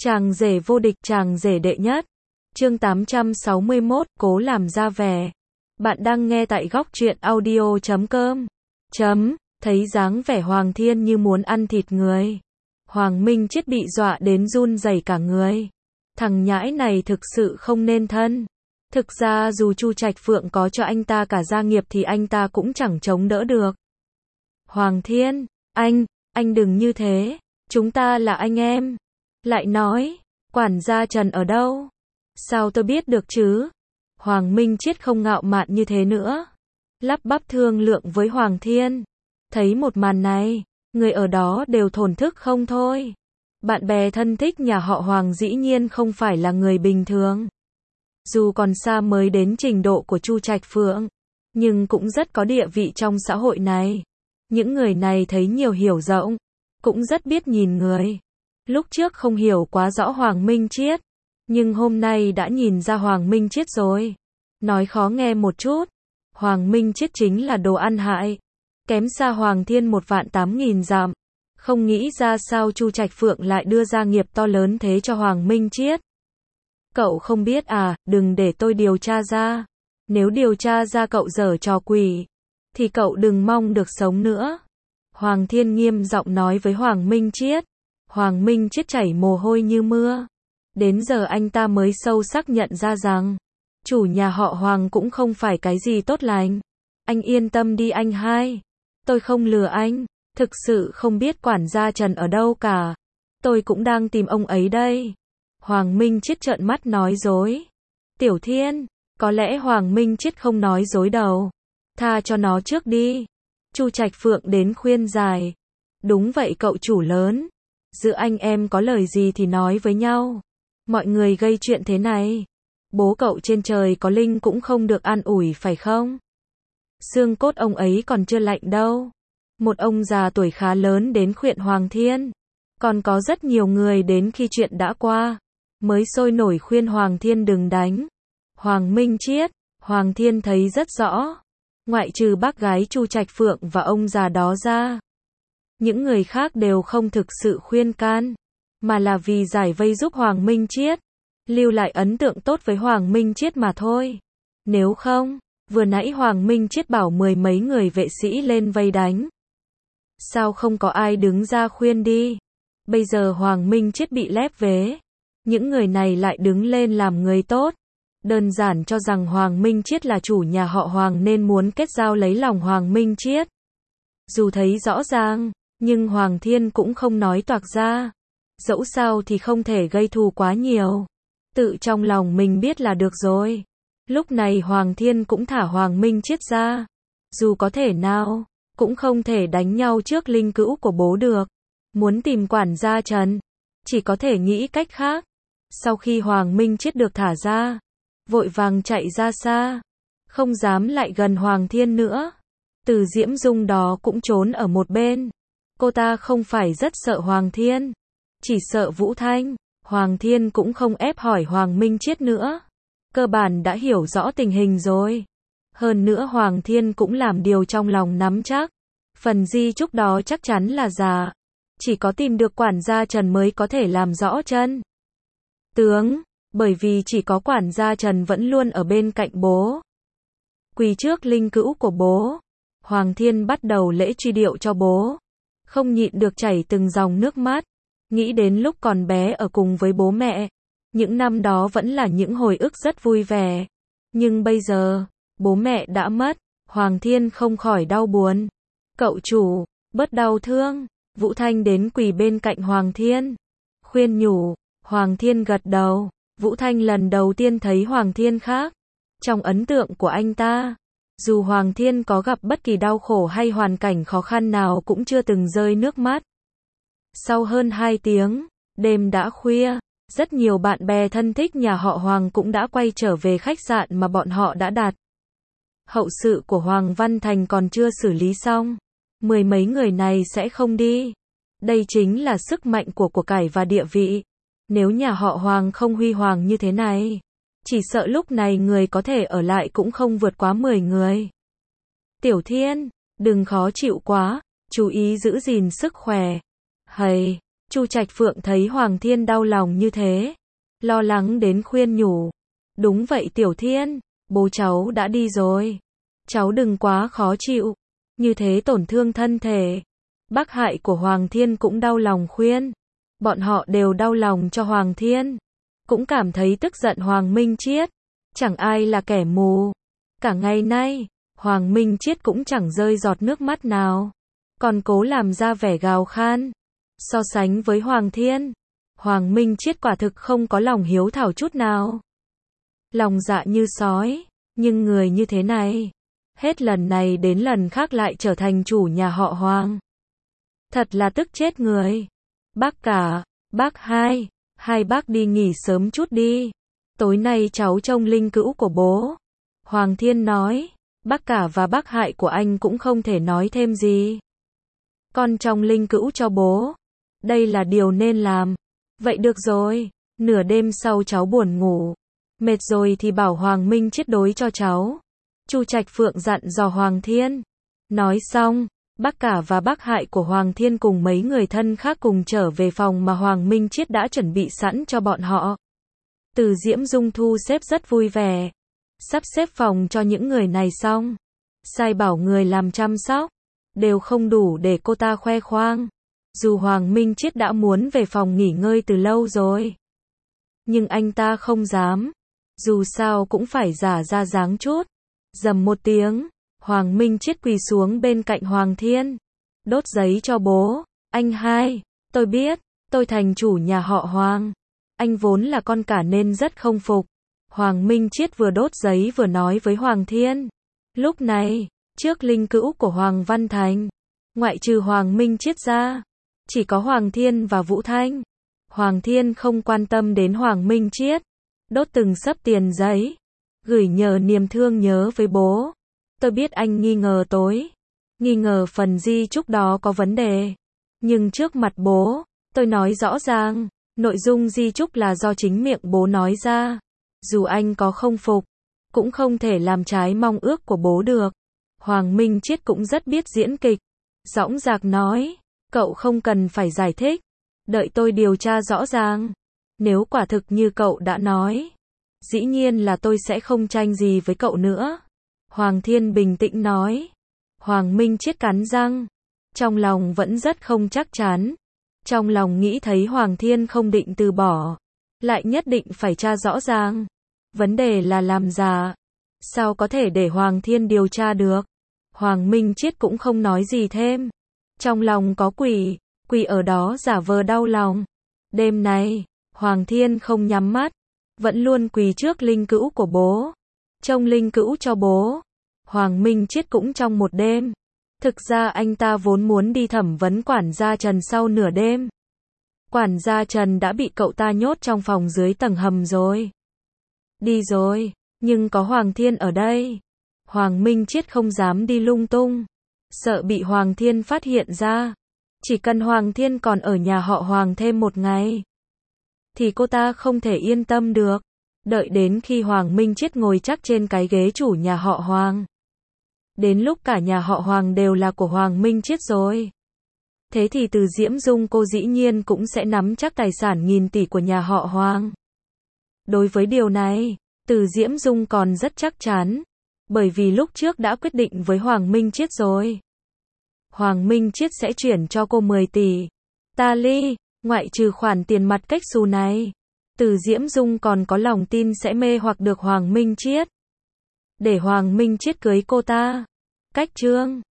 Chàng rể vô địch, chàng rể đệ nhất. Chương 861, cố làm ra vẻ. Bạn đang nghe tại góc truyện audio.com. Thấy dáng vẻ Hoàng Thiên như muốn ăn thịt người. Hoàng Minh Chết bị dọa đến run rẩy cả người. Thằng nhãi này thực sự không nên thân. Thực ra dù Chu Trạch Phượng có cho anh ta cả gia nghiệp thì anh ta cũng chẳng chống đỡ được. Hoàng Thiên, anh đừng như thế. Chúng ta là anh em. Lại nói, quản gia Trần ở đâu? Sao tôi biết được chứ? Hoàng Minh Chết không ngạo mạn như thế nữa. Lắp bắp thương lượng với Hoàng Thiên. Thấy một màn này, người ở đó đều thổn thức không thôi. Bạn bè thân thích nhà họ Hoàng dĩ nhiên không phải là người bình thường. Dù còn xa mới đến trình độ của Chu Trạch Phượng, nhưng cũng rất có địa vị trong xã hội này. Những người này thấy nhiều hiểu rộng, cũng rất biết nhìn người. Lúc trước không hiểu quá rõ Hoàng Minh Chết, nhưng hôm nay đã nhìn ra Hoàng Minh Chết rồi. Nói khó nghe một chút, Hoàng Minh Chết chính là đồ ăn hại, kém xa Hoàng Thiên 1.800.000 dặm. Không nghĩ ra sao Chu Trạch Phượng lại đưa ra nghiệp to lớn thế cho Hoàng Minh Chết. Cậu không biết à, đừng để tôi điều tra ra. Nếu điều tra ra cậu giở trò quỷ, thì cậu đừng mong được sống nữa. Hoàng Thiên nghiêm giọng nói với Hoàng Minh Chết. Hoàng Minh Chết chảy mồ hôi như mưa. Đến giờ anh ta mới sâu sắc nhận ra rằng, chủ nhà họ Hoàng cũng không phải cái gì tốt lành. Anh yên tâm đi anh hai. Tôi không lừa anh. Thực sự không biết quản gia Trần ở đâu cả. Tôi cũng đang tìm ông ấy đây. Hoàng Minh Chết trợn mắt nói dối. Tiểu Thiên, có lẽ Hoàng Minh Chết không nói dối đâu. Tha cho nó trước đi. Chu Trạch Phượng đến khuyên giải. Đúng vậy cậu chủ lớn. Giữa anh em có lời gì thì nói với nhau. Mọi người gây chuyện thế này. Bố cậu trên trời có linh cũng không được an ủi phải không? Xương cốt ông ấy còn chưa lạnh đâu. Một ông già tuổi khá lớn đến khuyên Hoàng Thiên. Còn có rất nhiều người đến khi chuyện đã qua, mới sôi nổi khuyên Hoàng Thiên đừng đánh. Hoàng Minh Chết, Hoàng Thiên thấy rất rõ. Ngoại trừ bác gái Chu Trạch Phượng và ông già đó ra, những người khác đều không thực sự khuyên can, mà là vì giải vây giúp Hoàng Minh Chết, lưu lại ấn tượng tốt với Hoàng Minh Chết mà thôi. Nếu không, vừa nãy Hoàng Minh Chết bảo 10 mấy người vệ sĩ lên vây đánh. Sao không có ai đứng ra khuyên đi? Bây giờ Hoàng Minh Chết bị lép vế. Những người này lại đứng lên làm người tốt. Đơn giản cho rằng Hoàng Minh Chết là chủ nhà họ Hoàng nên muốn kết giao lấy lòng Hoàng Minh Chết. Dù thấy rõ ràng, nhưng Hoàng Thiên cũng không nói toạc ra. Dẫu sao thì không thể gây thù quá nhiều. Tự trong lòng mình biết là được rồi. Lúc này Hoàng Thiên cũng thả Hoàng Minh Chết ra. Dù có thể nào, cũng không thể đánh nhau trước linh cữu của bố được. Muốn tìm quản gia Trần, chỉ có thể nghĩ cách khác. Sau khi Hoàng Minh Chết được thả ra, vội vàng chạy ra xa, không dám lại gần Hoàng Thiên nữa. Từ Diễm Dung đó cũng trốn ở một bên. Cô ta không phải rất sợ Hoàng Thiên, chỉ sợ Vũ Thanh. Hoàng Thiên cũng không ép hỏi Hoàng Minh Chết nữa. Cơ bản đã hiểu rõ tình hình rồi. Hơn nữa Hoàng Thiên cũng làm điều trong lòng nắm chắc. Phần di chúc đó chắc chắn là giả. Chỉ có tìm được quản gia Trần mới có thể làm rõ chân tướng. Bởi vì chỉ có quản gia Trần vẫn luôn ở bên cạnh bố. Quỳ trước linh cữu của bố, Hoàng Thiên bắt đầu lễ truy điệu cho bố. Không nhịn được chảy từng dòng nước mắt. Nghĩ đến lúc còn bé ở cùng với bố mẹ. Những năm đó vẫn là những hồi ức rất vui vẻ. Nhưng bây giờ, bố mẹ đã mất. Hoàng Thiên không khỏi đau buồn. Cậu chủ, bớt đau thương. Vũ Thanh đến quỳ bên cạnh Hoàng Thiên, khuyên nhủ. Hoàng Thiên gật đầu. Vũ Thanh lần đầu tiên thấy Hoàng Thiên khác. Trong ấn tượng của anh ta, dù Hoàng Thiên có gặp bất kỳ đau khổ hay hoàn cảnh khó khăn nào cũng chưa từng rơi nước mắt. Sau hơn 2 tiếng, đêm đã khuya, rất nhiều bạn bè thân thích nhà họ Hoàng cũng đã quay trở về khách sạn mà bọn họ đã đặt. Hậu sự của Hoàng Văn Thành còn chưa xử lý xong. 10 mấy người này sẽ không đi. Đây chính là sức mạnh của cải và địa vị. Nếu nhà họ Hoàng không huy hoàng như thế này, chỉ sợ lúc này người có thể ở lại cũng không vượt quá 10 người. Tiểu Thiên, đừng khó chịu quá, chú ý giữ gìn sức khỏe. Hầy, Chu Trạch Phượng thấy Hoàng Thiên đau lòng như thế, lo lắng đến khuyên nhủ. Đúng vậy Tiểu Thiên, bố cháu đã đi rồi. Cháu đừng quá khó chịu, như thế tổn thương thân thể. Bác Hại của Hoàng Thiên cũng đau lòng khuyên. Bọn họ đều đau lòng cho Hoàng Thiên, cũng cảm thấy tức giận Hoàng Minh Chiết. Chẳng ai là kẻ mù. Cả ngày nay, Hoàng Minh Chiết cũng chẳng rơi giọt nước mắt nào, còn cố làm ra vẻ gào khan. So sánh với Hoàng Thiên, Hoàng Minh Chiết quả thực không có lòng hiếu thảo chút nào. Lòng dạ như sói, nhưng người như thế này, hết lần này đến lần khác lại trở thành chủ nhà họ Hoàng. Thật là tức chết người. Bác cả, bác hai, hai bác đi nghỉ sớm chút đi. Tối nay cháu trông linh cữu của bố. Hoàng Thiên nói, bác cả và bác Hại của anh cũng không thể nói thêm gì. Con trông linh cữu cho bố. Đây là điều nên làm. Vậy được rồi, nửa đêm sau cháu buồn ngủ. Mệt rồi thì bảo Hoàng Minh Chiết đối cho cháu. Chu Trạch Phượng dặn dò Hoàng Thiên. Nói xong, bác cả và bác Hại của Hoàng Thiên cùng mấy người thân khác cùng trở về phòng mà Hoàng Minh Chiết đã chuẩn bị sẵn cho bọn họ. Từ Diễm Dung thu xếp rất vui vẻ, sắp xếp phòng cho những người này xong, sai bảo người làm chăm sóc, đều không đủ để cô ta khoe khoang. Dù Hoàng Minh Chiết đã muốn về phòng nghỉ ngơi từ lâu rồi, nhưng anh ta không dám, dù sao cũng phải giả ra dáng chút. Rầm một tiếng, Hoàng Minh Chiết quỳ xuống bên cạnh Hoàng Thiên, đốt giấy cho bố. Anh hai, tôi biết, tôi thành chủ nhà họ Hoàng. Anh vốn là con cả nên rất không phục. Hoàng Minh Chiết vừa đốt giấy vừa nói với Hoàng Thiên. Lúc này, trước linh cữu của Hoàng Văn Thành, ngoại trừ Hoàng Minh Chiết ra, chỉ có Hoàng Thiên và Vũ Thanh. Hoàng Thiên không quan tâm đến Hoàng Minh Chiết, đốt từng xấp tiền giấy, gửi nhờ niềm thương nhớ với bố. Tôi biết anh nghi ngờ nghi ngờ phần di chúc đó có vấn đề. Nhưng trước mặt bố, tôi nói rõ ràng, nội dung di chúc là do chính miệng bố nói ra. Dù anh có không phục, cũng không thể làm trái mong ước của bố được. Hoàng Minh Chiết cũng rất biết diễn kịch. Dõng dạc nói, cậu không cần phải giải thích. Đợi tôi điều tra rõ ràng. Nếu quả thực như cậu đã nói, dĩ nhiên là tôi sẽ không tranh gì với cậu nữa. Hoàng Thiên bình tĩnh nói. Hoàng Minh Chiết cắn răng, trong lòng vẫn rất không chắc chắn. Trong lòng nghĩ thấy Hoàng Thiên không định từ bỏ, lại nhất định phải tra rõ ràng. Vấn đề là làm giả, sao có thể để Hoàng Thiên điều tra được. Hoàng Minh Chiết cũng không nói gì thêm. Trong lòng có quỷ, quỷ ở đó giả vờ đau lòng. Đêm này, Hoàng Thiên không nhắm mắt, vẫn luôn quỳ trước linh cữu của bố, trông linh cữu cho bố. Hoàng Minh Chiết cũng trong một đêm. Thực ra anh ta vốn muốn đi thẩm vấn quản gia Trần sau nửa đêm. Quản gia Trần đã bị cậu ta nhốt trong phòng dưới tầng hầm rồi. Đi rồi, nhưng có Hoàng Thiên ở đây. Hoàng Minh Chiết không dám đi lung tung, sợ bị Hoàng Thiên phát hiện ra. Chỉ cần Hoàng Thiên còn ở nhà họ Hoàng thêm một ngày, thì cô ta không thể yên tâm được. Đợi đến khi Hoàng Minh Chiết ngồi chắc trên cái ghế chủ nhà họ Hoàng, đến lúc cả nhà họ Hoàng đều là của Hoàng Minh Chiết rồi, thế thì Từ Diễm Dung cô dĩ nhiên cũng sẽ nắm chắc tài sản nghìn tỷ của nhà họ Hoàng. Đối với điều này, Từ Diễm Dung còn rất chắc chắn, bởi vì lúc trước đã quyết định với Hoàng Minh Chiết rồi. Hoàng Minh Chiết sẽ chuyển cho cô 10 tỷ. Tali, ngoại trừ khoản tiền mặt cách xù này, Từ Diễm Dung còn có lòng tin sẽ mê hoặc được Hoàng Minh Chiết, để Hoàng Minh Chiết cưới cô ta. Cách chương